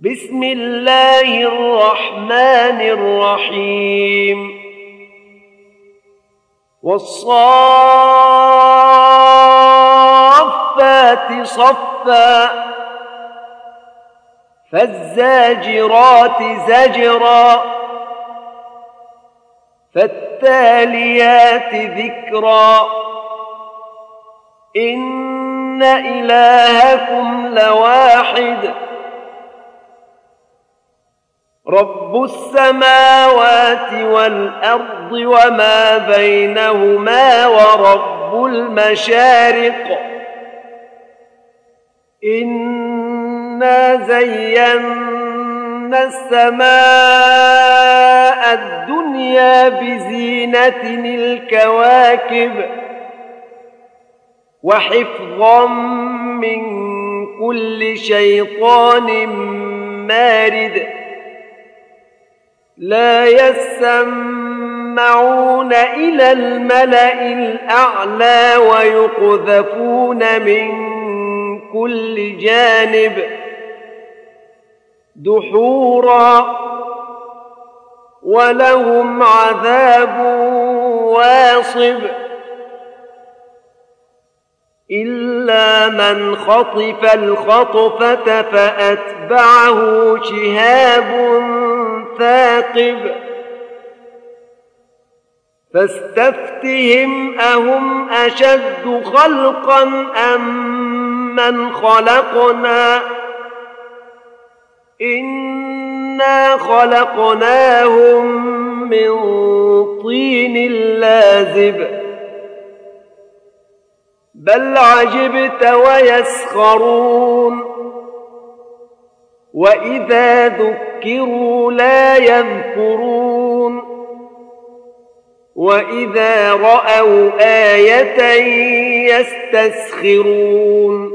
بسم الله الرحمن الرحيم والصافات صفا فالزاجرات زجرا فالتاليات ذكرا إن إلهكم لواحد رب السماوات والأرض وما بينهما ورب المشارق إنا زينا السماء الدنيا بزينة الكواكب وحفظا من كل شيطان مارد لا يسمعون إلى الملأ الأعلى ويقذفون من كل جانب دحورا ولهم عذاب واصب إلا من خطف الخطفة فأتبعه شهاب ثاقب فاستفتهم أهم أشد خلقا أم من خلقنا إنا خلقناهم من طين لازب بل عجبت ويسخرون وإذا ذكروا لا يذكرون وإذا رأوا آية يستسخرون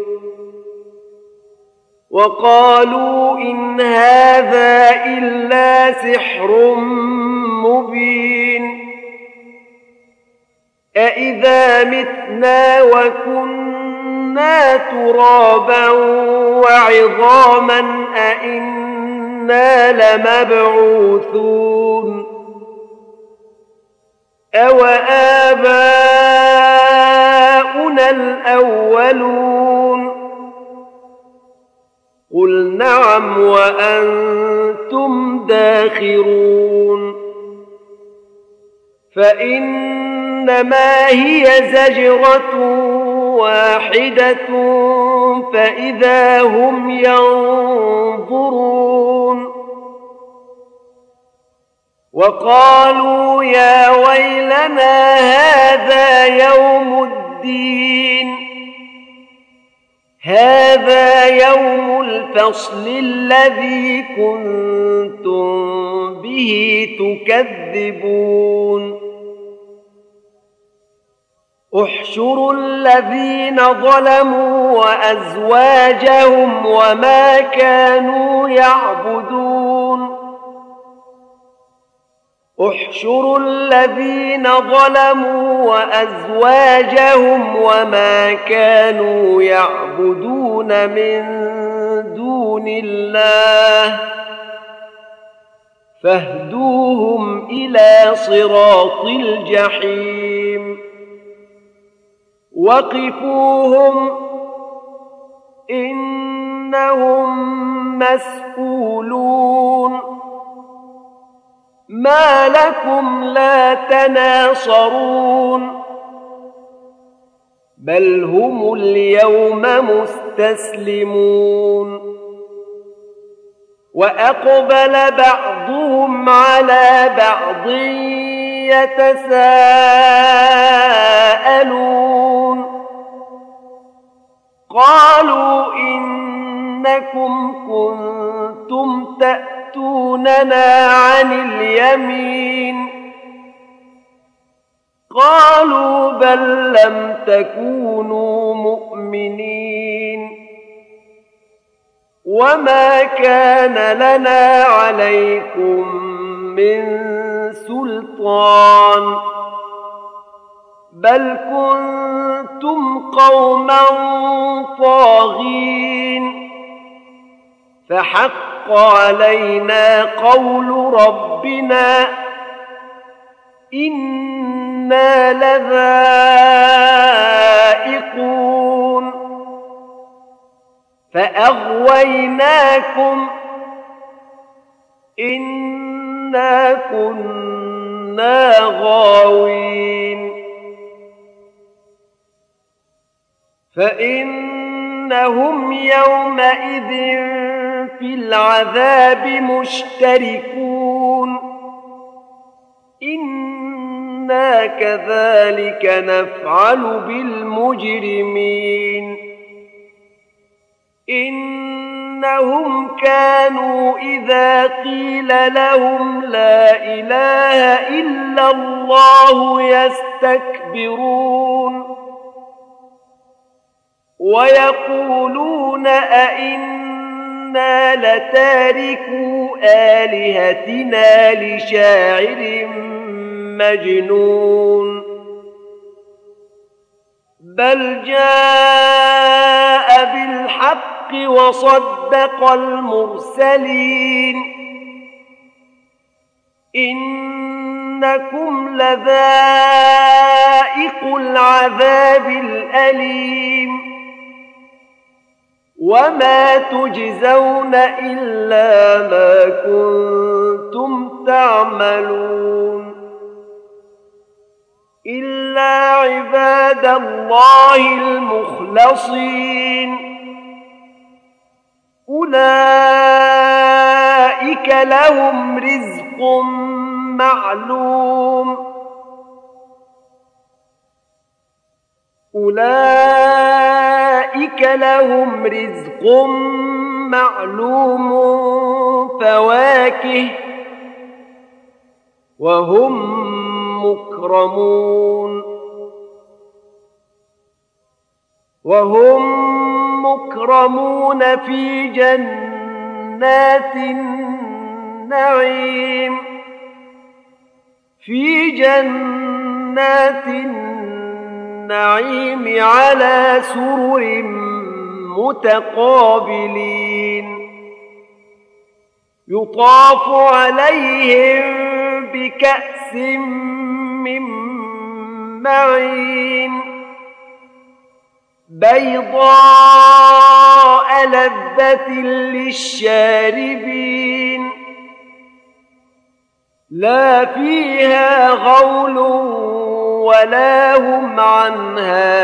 وقالوا إن هذا إلا سحر مبين أإذا متنا وكنا ترابا وعظاما أإنا لمبعوثون أو آباؤنا الأولون قل نعم وأنتم داخرون فإنما هي زجرة واحدة فإذا هم ينظرون وقالوا يا ويلنا هذا يوم الدين هذا يوم الفصل الذي كنتم به تكذبون احشروا الذين ظلموا وأزواجهم وما كانوا يعبدون احشروا الذين ظلموا وأزواجهم وما كانوا يعبدون من دون الله فاهدوهم إلى صراط الجحيم وقفوهم إنهم مسئولون ما لكم لا تناصرون بل هم اليوم مستسلمون وأقبل بعضهم على بعض يتساءلون قالوا إنكم كنتم تأتوننا عن اليمين قالوا بل لم تكونوا مؤمنين وما كان لنا عليكم من سلطان بل كنتم قوما طاغين فحق علينا قول ربنا إنا لذائقون فأغويناكم إنا كنا غاوين فإنهم يومئذ في العذاب مشتركون إنا كذلك نفعل بالمجرمين إنهم كانوا إذا قيل لهم لا إله إلا الله يستكبرون ويقولون أئنا لتاركو آلهتنا لشاعر مجنون بل جاء بالحق وصدق المرسلين إنكم لذائق العذاب الأليم وما تجزون إلا ما كنتم تعملون إلا عباد الله المخلصين أولئك لهم رزق معلوم فواكه وهم مكرمون في جنات النعيم على سرر متقابلين يطاف عليهم بكأس من معين بيضاء لذة للشاربين لا فيها غول ولا هم عنها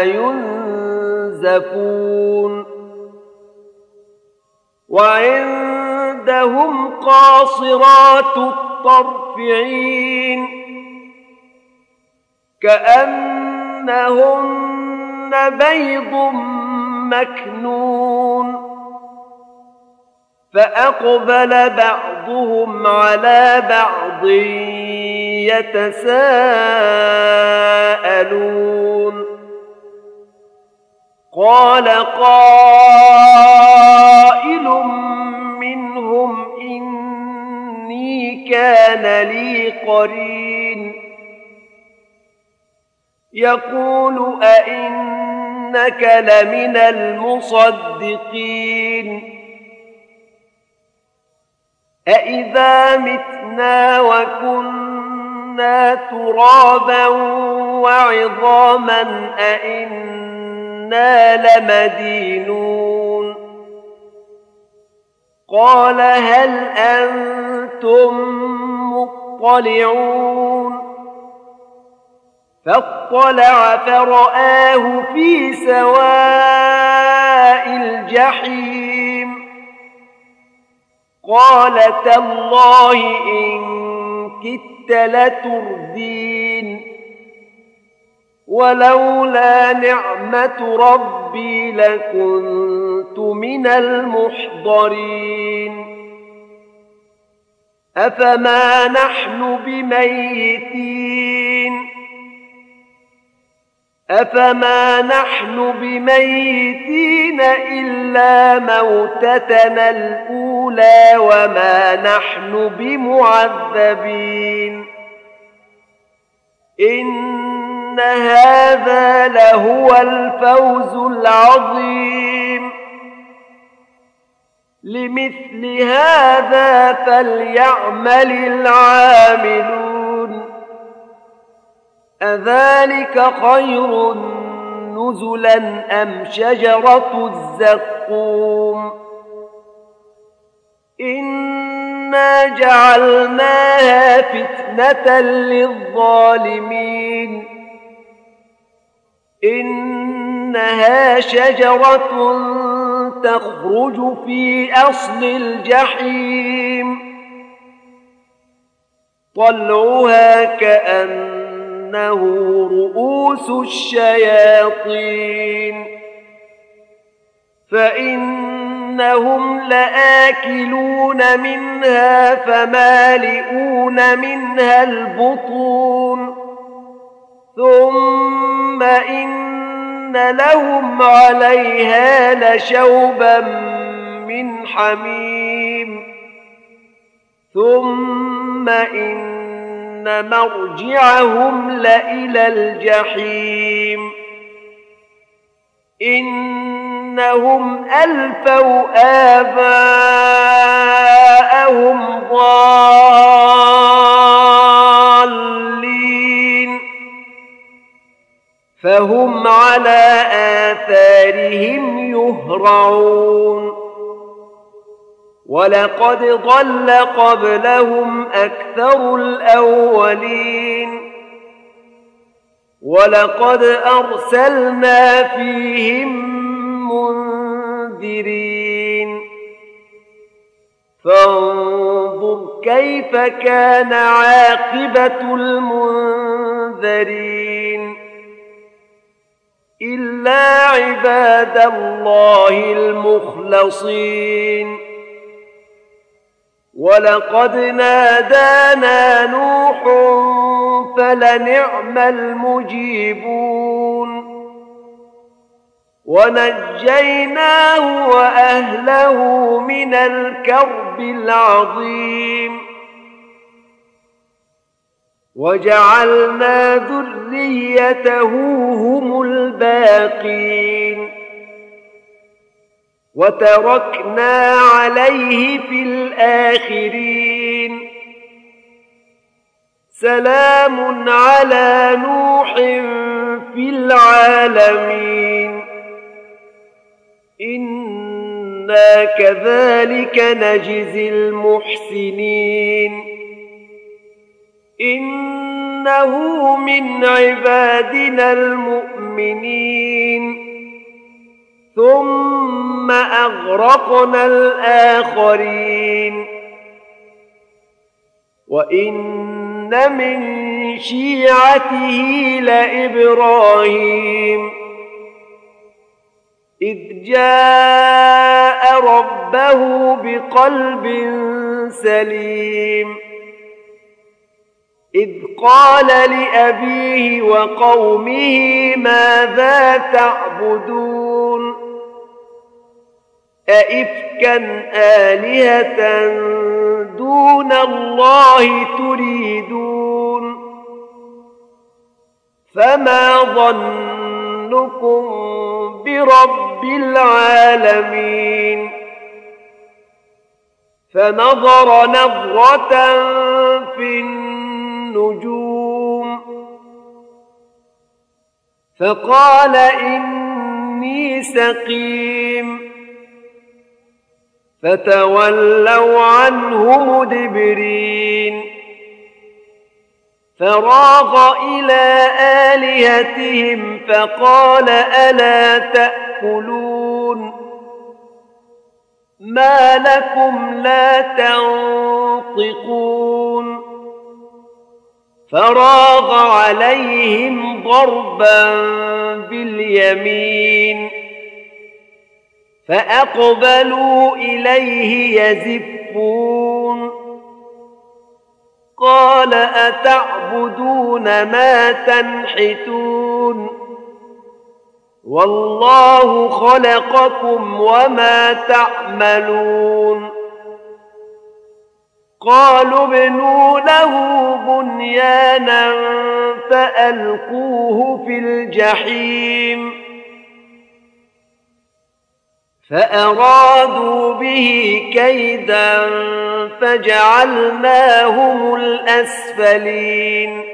ينزفون وعندهم قاصرات الطرف عين كأنهن بيض مكنون فأقبل بعضهم على بعض يتساءلون قال قائل منهم إني كان لي قرين يقول أئنك لمن المصدقين أإذا متنا وكنا ترابا وعظاما أئنا لمدينون قال هل أنتم مطلعون فاطلع فرآه في سواء الجحيم قال تالله إن كدت لتردين ولولا نعمة ربي لكنت من المحضرين أفما نحن بميتين إلا موتتنا الأولى وما نحن بمعذبين إن هذا لهو الفوز العظيم لمثل هذا فليعمل العاملون أذلك خير نزلا أم شجرة الزقوم إنا جعلناها فتنة للظالمين إنها شجرة تخرج في أصل الجحيم طلعها كأنه رؤوس الشياطين فإنهم لآكلون منها فمالئون منها البطون ثم إن لهم عليها لشوبا من حميم ثم إن مرجعهم لإلى الجحيم إنهم ألفوا آباءهم ضالين فهم على آثارهم يهرعون ولقد ضل قبلهم أكثر الأولين ولقد أرسلنا فيهم منذرين فانظر كيف كان عاقبة المنذرين إلا عباد الله المخلصين ولقد نادانا نوح فلنعم المجيبون ونجيناه وأهله من الكرب العظيم وجعلنا ذريته هم الباقين وتركنا عليه في الآخرين سلام على نوح في العالمين إنا كذلك نجزي المحسنين إنه من عبادنا المؤمنين ثم أغرقنا الآخرين وإن من شيعته لإبراهيم إذ جاء ربه بقلب سليم إذ قال لأبيه وقومه ماذا تعبدون أئفكا آلهة دون الله تريدون فما ظنكم برب العالمين فنظر نظرة في النجوم فقال إني سقيم فتولوا عنه مدبرين فراغ إلى آلهتهم فقال ألا تأكلون ما لكم لا تنطقون فراغ عليهم ضربا باليمين فأقبلوا إليه يزفون قال أتعبدون ما تنحتون والله خلقكم وما تعملون قالوا ابنوا له بنيانا فألقوه في الجحيم فأرادوا به كيدا فجعلناهم الأسفلين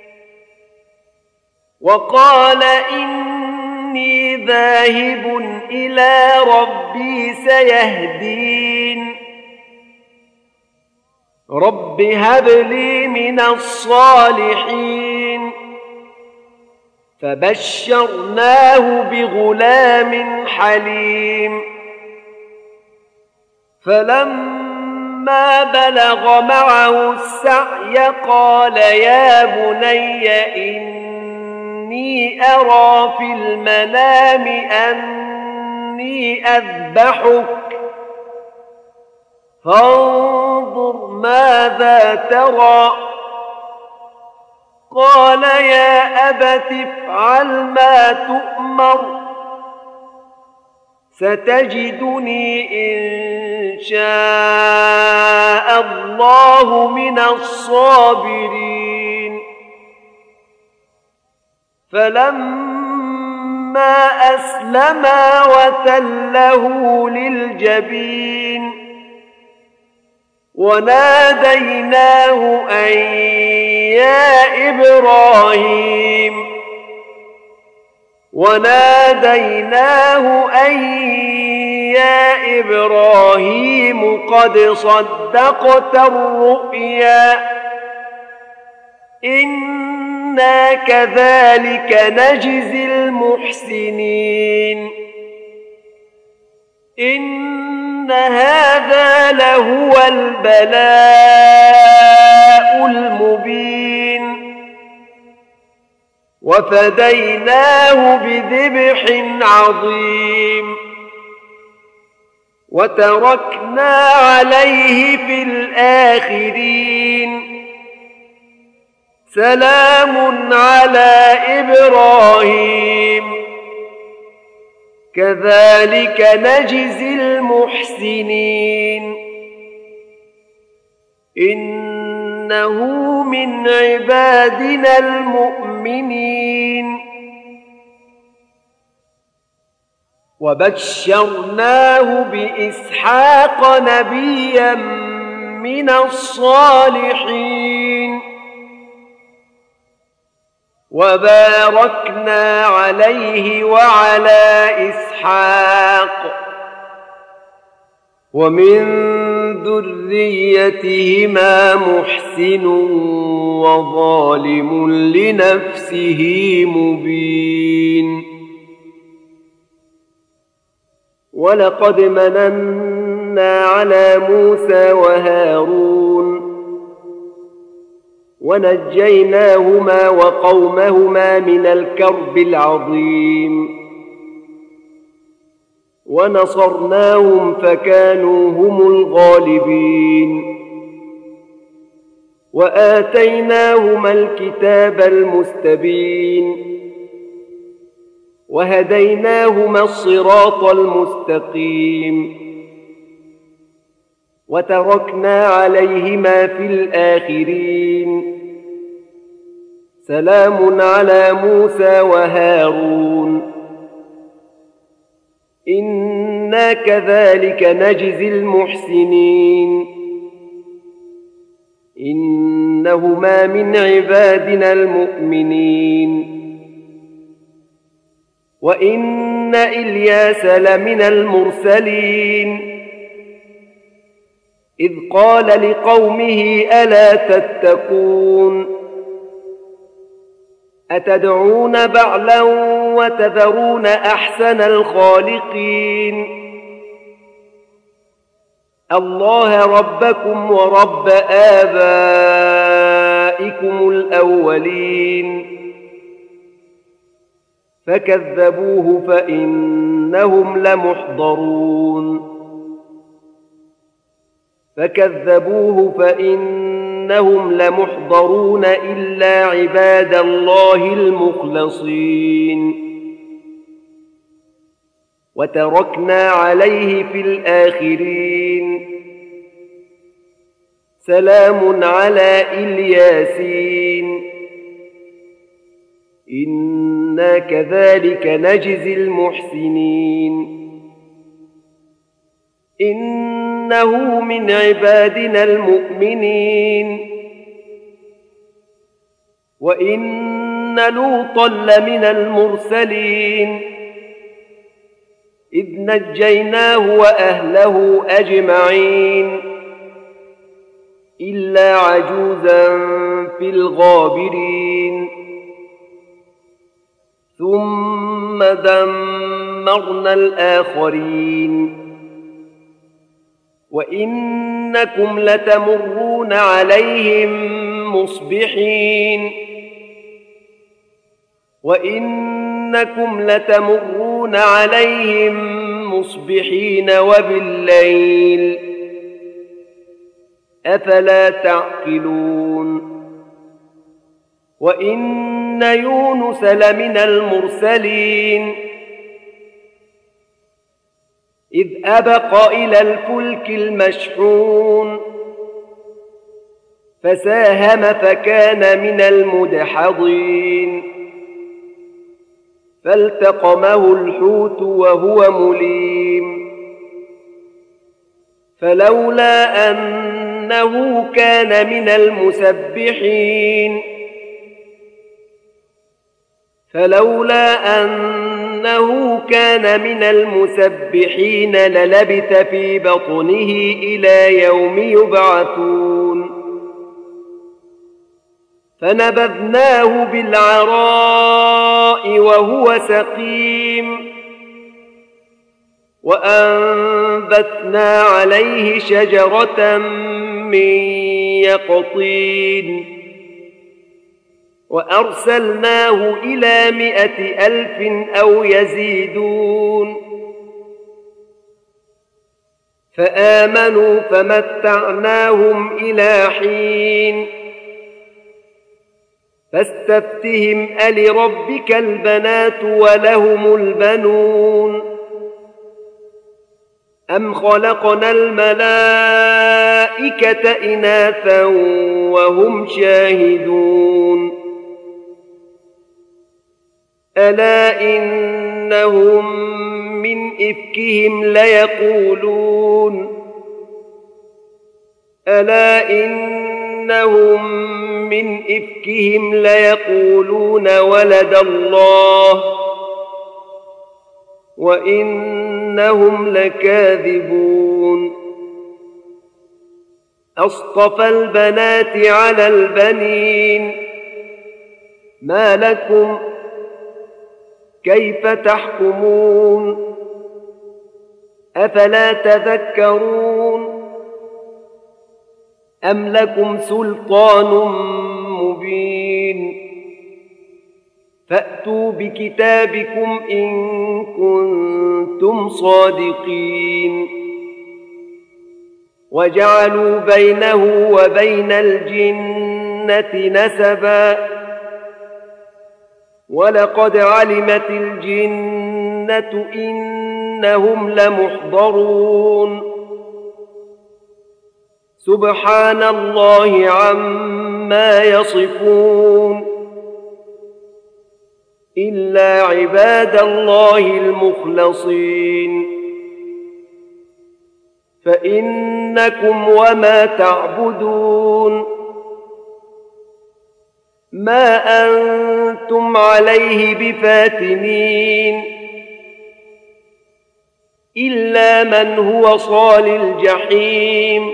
وقال إني ذاهب إلى ربي سيهدين رب هب لي من الصالحين فبشرناه بغلام حليم فلما بلغ معه السعي قال يا بني إني أرى في المنام أني أذبحك فانظر ماذا ترى قال يا أبت افعل ما تؤمر ستجدني إن شاء الله من الصابرين فلما أسلما وتله للجبين وناديناه أن يا إبراهيم قد صدقت الرؤيا إنا كذلك نجزي المحسنين إن هذا لهو البلاء المبين وفديناه بذبح عظيم وتركنا عليه في الآخرين سلام على إبراهيم كذلك نجزي المحسنين إنه من عبادنا المؤمنين وبشرناه بإسحاق نبيا من الصالحين وباركنا عليه وعلى إسحاق ومن ذريتهما محسن وظالم لنفسه مبين ولقد مننا على موسى وهارون ونجيناهما وقومهما من الكرب العظيم ونصرناهم فكانوا هم الغالبين وآتيناهما الكتاب المستبين وهديناهما الصراط المستقيم وتركنا عليهما في الآخرين سلام على موسى وهارون إنا كذلك نجزي المحسنين إنهما من عبادنا المؤمنين وإن إلياس لمن المرسلين إذ قال لقومه ألا تتقون أتدعون بعلا وتذرون أحسن الخالقين الله ربكم ورب آبائكم الأولين فكذبوه فإنهم لمحضرون إلا عباد الله المخلصين وتركنا عليه في الآخرين سلام على الياسين إنا كذلك نجزي المحسنين إنه من عبادنا المؤمنين وإن لوطا لمن المرسلين إذ نجيناه وأهله أجمعين إلا عجوزا في الغابرين ثم دمرنا الآخرين وإنكم لتمرون عليهم مصبحين وبالليل أفلا تعقلون وإن يونس لمن المرسلين إذ أبق إلى الفلك المشحون فساهم فكان من المدحضين فالتقمه الحوت وهو مليم فلولا أنه كان من المسبحين للبث في بطنه إلى يوم يبعثون فنبذناه بالعراء وهو سقيم وأنبتنا عليه شجرة من يقطين وأرسلناه إلى 100,000 أو يزيدون فآمنوا فمتعناهم إلى حين فاستفتهم ألربك البنات ولهم البنون أم خلقنا الملائكة إناثا وهم شاهدون ألا إنهم من إفكهم ليقولون ولد الله وإنهم لكاذبون أصطفى البنات على البنين ما لكم كيف تحكمون أفلا تذكرون أم لكم سلطان مبين فأتوا بكتابكم إن كنتم صادقين وجعلوا بينه وبين الجنة نسبا ولقد علمت الجنة إنهم لمحضرون سبحان الله عما يصفون إلا عباد الله المخلصين فإنكم وما تعبدون ما أنتم عليه بفاتنين إلا من هو صال الجحيم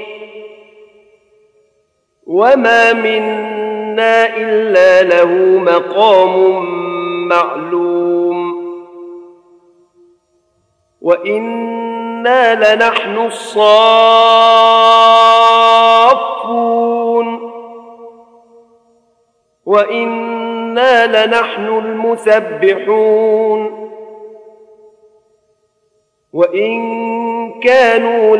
وما منا إلا له مقام معلوم وإنا لنحن الصافون وإنا لنحن المسبحون وإن كانوا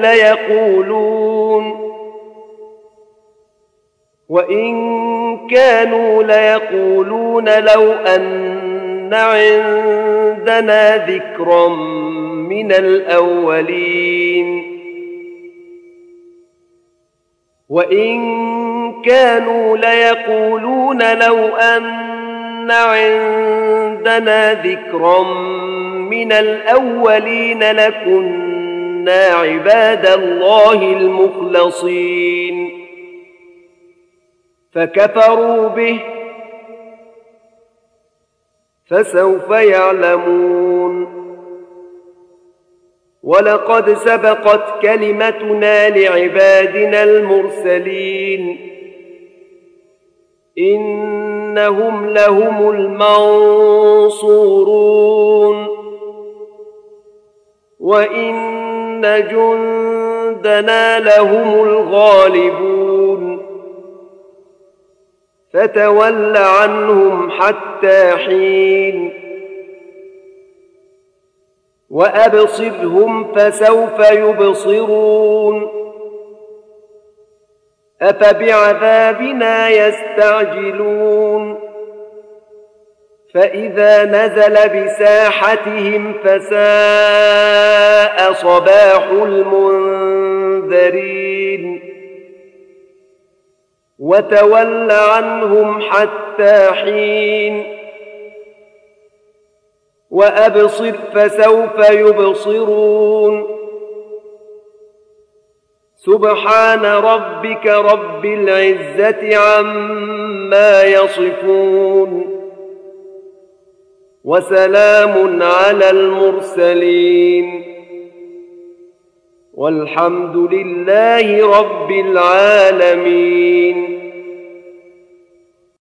ليقولون لو أن عندنا ذكرا من الأولين وإن كانوا ليقولون لو أن عندنا ذكرا من الأولين لكنا إنا عباد الله المخلصين فكفروا به فسوف يعلمون ولقد سبقت كلمتنا لعبادنا المرسلين إنهم لهم المنصورون وإن جندنا لهم الغالبون فتول عنهم حتى حين وأبصرهم فسوف يبصرون أفبعذابنا يستعجلون فإذا نزل بساحتهم فساء صباح المنذرين وتول عنهم حتى حين وأبصر فسوف يبصرون سبحان ربك رب العزة عما يصفون وسلام على المرسلين والحمد لله رب العالمين